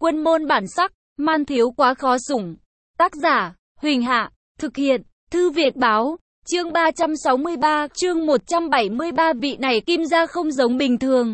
Quân môn bản sắc, man thiếu quá khó sủng. Tác giả, Huỳnh Hạ, thực hiện, Thư Việt Báo, chương 363, chương 173 vị này Kim gia không giống bình thường.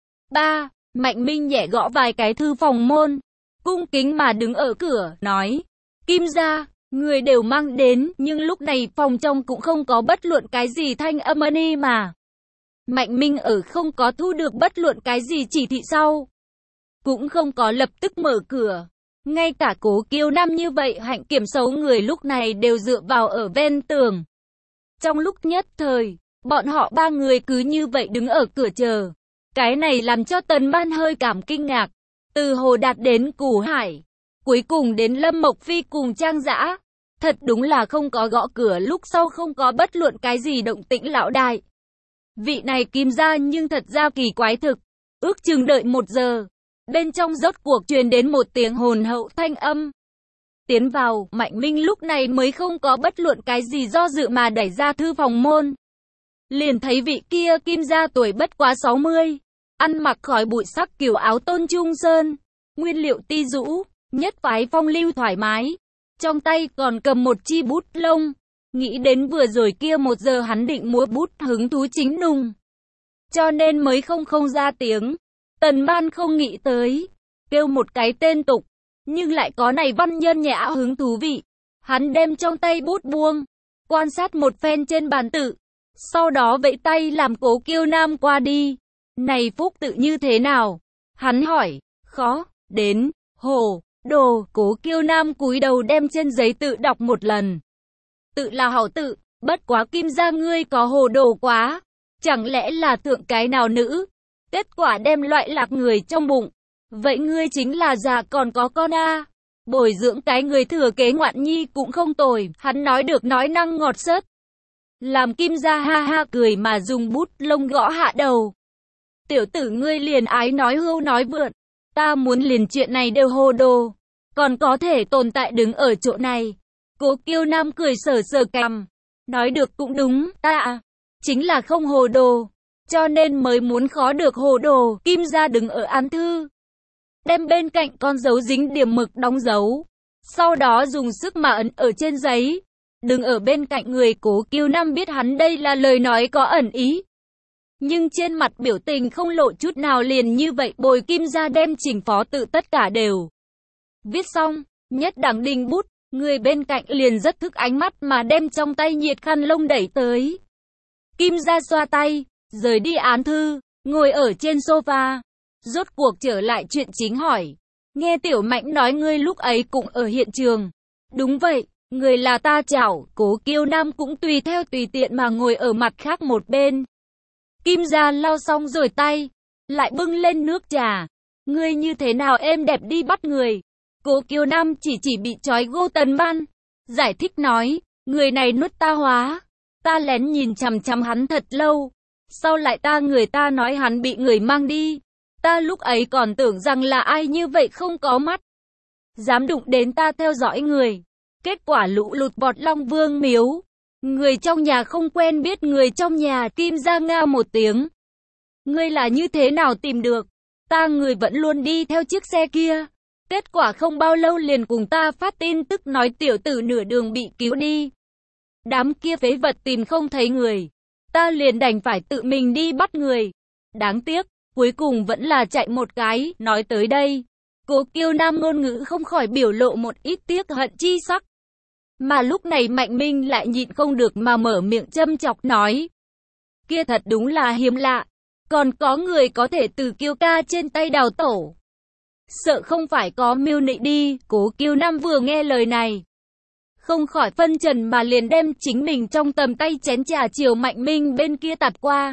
3. Mạnh Minh nhẹ gõ vài cái thư phòng môn, cung kính mà đứng ở cửa, nói, Kim gia, người đều mang đến, nhưng lúc này phòng trong cũng không có bất luận cái gì thanh âm ni mà. Mạnh Minh ở không có thu được bất luận cái gì chỉ thị sau, cũng không có lập tức mở cửa. Ngay cả Cố Kiêu Nam như vậy hạnh kiểm xấu người lúc này đều dựa vào ở ven tường. Trong lúc nhất thời, bọn họ ba người cứ như vậy đứng ở cửa chờ. Cái này làm cho Tần Ban hơi cảm kinh ngạc. Từ Hồ Đạt đến Cù Hải, cuối cùng đến Lâm Mộc Phi cùng Trang Dã. Thật đúng là không có gõ cửa, lúc sau không có bất luận cái gì động tĩnh lão đại. Vị này Kim gia nhưng thật ra kỳ quái thực. Ước chừng đợi 1 giờ. Bên trong rốt cuộc truyền đến một tiếng hồn hậu thanh âm. Tiến vào, Mạnh Minh lúc này mới không có bất luận cái gì do dự mà đẩy ra thư phòng môn. Liền thấy vị kia Kim gia tuổi bất quá 60, ăn mặc khói bụi sắc kiểu áo tôn trung sơn, nguyên liệu ti dũ, nhất phái phong lưu thoải mái, trong tay còn cầm một chi bút lông. Nghĩ đến vừa rồi kia 1 giờ hắn định múa bút hứng thú chính nùng, cho nên mới không ra tiếng. Tần Ban không nghĩ tới, kêu một cái tên tục, nhưng lại có này văn nhân nhã hứng thú vị. Hắn đem trong tay bút buông, quan sát một phen trên bàn tự, sau đó vẫy tay làm Cố Kiêu Nam qua đi. Này phúc tự như thế nào? Hắn hỏi. Khó, đến, hồ, đồ. Cố Kiêu Nam cúi đầu đem trên giấy tự đọc một lần. Tự là hảo tự, bất quá Kim gia ngươi có hồ đồ quá. Chẳng lẽ là thượng cái nào nữ? Kết quả đem loại lạc người trong bụng. Vậy ngươi chính là già còn có con a. Bồi dưỡng cái người thừa kế ngoạn nhi cũng không tồi. Hắn nói được nói năng ngọt sớt, làm Kim gia ha ha cười mà dùng bút lông gõ hạ đầu. Tiểu tử ngươi liền ái nói hưu nói vượn. Ta muốn liền chuyện này đều hồ đồ, còn có thể tồn tại đứng ở chỗ này. Cố Kiêu Nam cười sờ sờ cằm, nói được cũng đúng, ta chính là không hồ đồ, cho nên mới muốn khó được hồ đồ. Kim gia đứng ở án thư, đem bên cạnh con dấu dính điểm mực đóng dấu, sau đó dùng sức mà ấn ở trên giấy. Đứng ở bên cạnh người Cố Kiêu Nam biết hắn đây là lời nói có ẩn ý, nhưng trên mặt biểu tình không lộ chút nào, liền như vậy bồi Kim gia đem chỉnh phó tự tất cả đều viết xong. Nhất đẳng đinh bút, người bên cạnh liền rất thức ánh mắt mà đem trong tay nhiệt khăn lông đẩy tới. Kim gia xoa tay, rời đi án thư, ngồi ở trên sofa, rốt cuộc trở lại chuyện chính hỏi. Nghe Tiểu Mạnh nói ngươi lúc ấy cũng ở hiện trường. Đúng vậy, người là ta chảo. Cố Kiêu Nam cũng tùy theo tùy tiện mà ngồi ở mặt khác một bên. Kim gia lau xong rồi tay, lại bưng lên nước trà. Ngươi như thế nào êm đẹp đi bắt người. Cố Kiêu Nam chỉ bị trói gô. Tần Ban giải thích nói, người này nuốt ta hóa. Ta lén nhìn chằm chằm hắn thật lâu, sau lại người ta nói hắn bị người mang đi. Ta lúc ấy còn tưởng rằng là ai như vậy không có mắt, dám đụng đến ta theo dõi người. Kết quả lũ lụt bọt Long Vương miếu. Người trong nhà không quen biết người trong nhà. Kim gia ngao một tiếng. Ngươi là như thế nào tìm được? Ta người vẫn luôn đi theo chiếc xe kia. Kết quả không bao lâu liền cùng ta phát tin tức nói tiểu tử nửa đường bị cứu đi. Đám kia phế vật tìm không thấy người, ta liền đành phải tự mình đi bắt người. Đáng tiếc, cuối cùng vẫn là chạy một cái. Nói tới đây, Cố Kiêu Nam ngôn ngữ không khỏi biểu lộ một ít tiếc hận chi sắc. Mà lúc này Mạnh Minh lại nhịn không được mà mở miệng châm chọc nói. Kia thật đúng là hiếm lạ, còn có người có thể từ Kiêu ca trên tay đào tổ. Sợ không phải có mưu nị đi. Cố Kiêu Nam vừa nghe lời này, không khỏi phân trần mà liền đem chính mình trong tầm tay chén trà chiều Mạnh Minh bên kia tạt qua.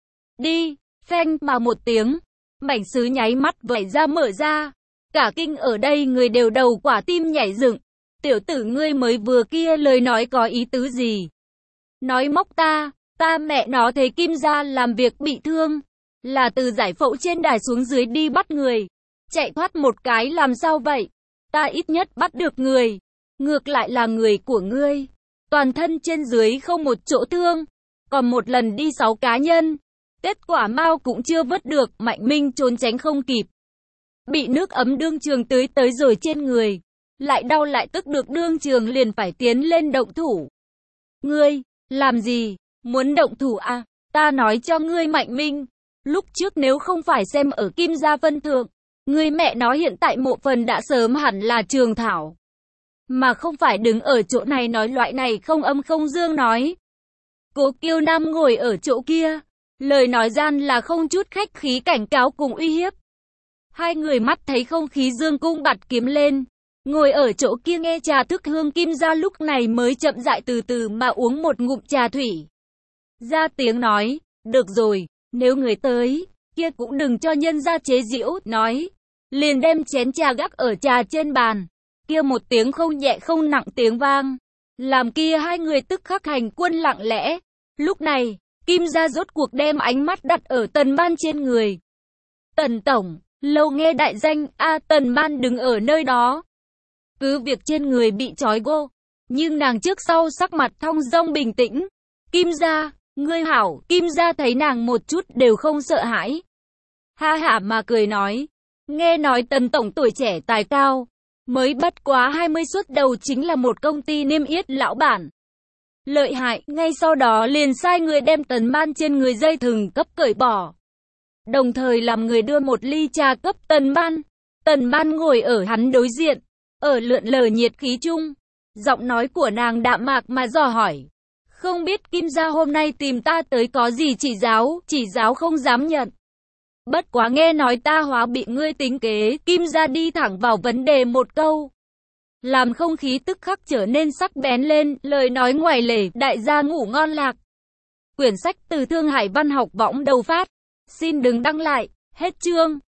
Đi, phanh mà một tiếng, mảnh sứ nháy mắt vẩy ra mở ra. Cả kinh ở đây người đều đầu quả tim nhảy dựng. Tiểu tử ngươi mới vừa kia lời nói có ý tứ gì? Nói móc ta mẹ nó thấy Kim gia làm việc bị thương, là từ giải phẫu trên đài xuống dưới đi bắt người. Chạy thoát một cái làm sao vậy? Ta ít nhất bắt được người, ngược lại là người của ngươi, toàn thân trên dưới không một chỗ thương, còn một lần đi 6 cá nhân. Kết quả mau cũng chưa vớt được. Mạnh Minh trốn tránh không kịp, bị nước ấm đương trường tưới tới rồi trên người. Lại đau lại tức được đương trường liền phải tiến lên động thủ. Ngươi, làm gì? Muốn động thủ à? Ta nói cho ngươi Mạnh Minh. Lúc trước nếu không phải xem ở Kim Gia phân thượng, ngươi mẹ nó hiện tại mộ phần đã sớm hẳn là Trường Thảo. Mà không phải đứng ở chỗ này nói loại này không âm không dương nói. Cố Kiêu Nam ngồi ở chỗ kia. Lời nói gian là không chút khách khí cảnh cáo cùng uy hiếp. Hai người mắt thấy không khí dương cung bạt kiếm lên. Ngồi ở chỗ kia nghe trà thức hương Kim Gia lúc này mới chậm rãi từ từ mà uống một ngụm trà thủy. Ra tiếng nói, được rồi, nếu người tới, kia cũng đừng cho nhân gia chế giễu, nói. Liền đem chén trà gác ở trà trên bàn. Kia một tiếng không nhẹ không nặng tiếng vang. Làm kia hai người tức khắc hành quân lặng lẽ. Lúc này, Kim Gia rốt cuộc đem ánh mắt đặt ở Tần Ban trên người. Tần Tổng, lâu nghe đại danh, Tần Ban đứng ở nơi đó. Cứ việc trên người bị trói gô, nhưng nàng trước sau sắc mặt thong dong bình tĩnh. Kim Gia, ngươi hảo, Kim Gia thấy nàng một chút đều không sợ hãi. Ha hả mà cười nói, nghe nói Tần Tổng tuổi trẻ tài cao, mới bất quá 20 xuất đầu chính là một công ty niêm yết lão bản. Lợi hại, ngay sau đó liền sai người đem Tần Ban trên người dây thừng cấp cởi bỏ. Đồng thời làm người đưa một ly trà cấp Tần Ban. Tần Ban ngồi ở hắn đối diện, ở lượn lờ nhiệt khí chung. Giọng nói của nàng đạm mạc mà dò hỏi. Không biết Kim Gia hôm nay tìm ta tới có gì chỉ giáo không dám nhận. Bất quá nghe nói ta hóa bị ngươi tính kế, Kim Gia đi thẳng vào vấn đề một câu. Làm không khí tức khắc trở nên sắc bén lên, lời nói ngoài lề, đại gia ngủ ngon lạc. Quyển sách từ Thương Hải Văn học võng đầu phát. Xin đừng đăng lại, hết chương.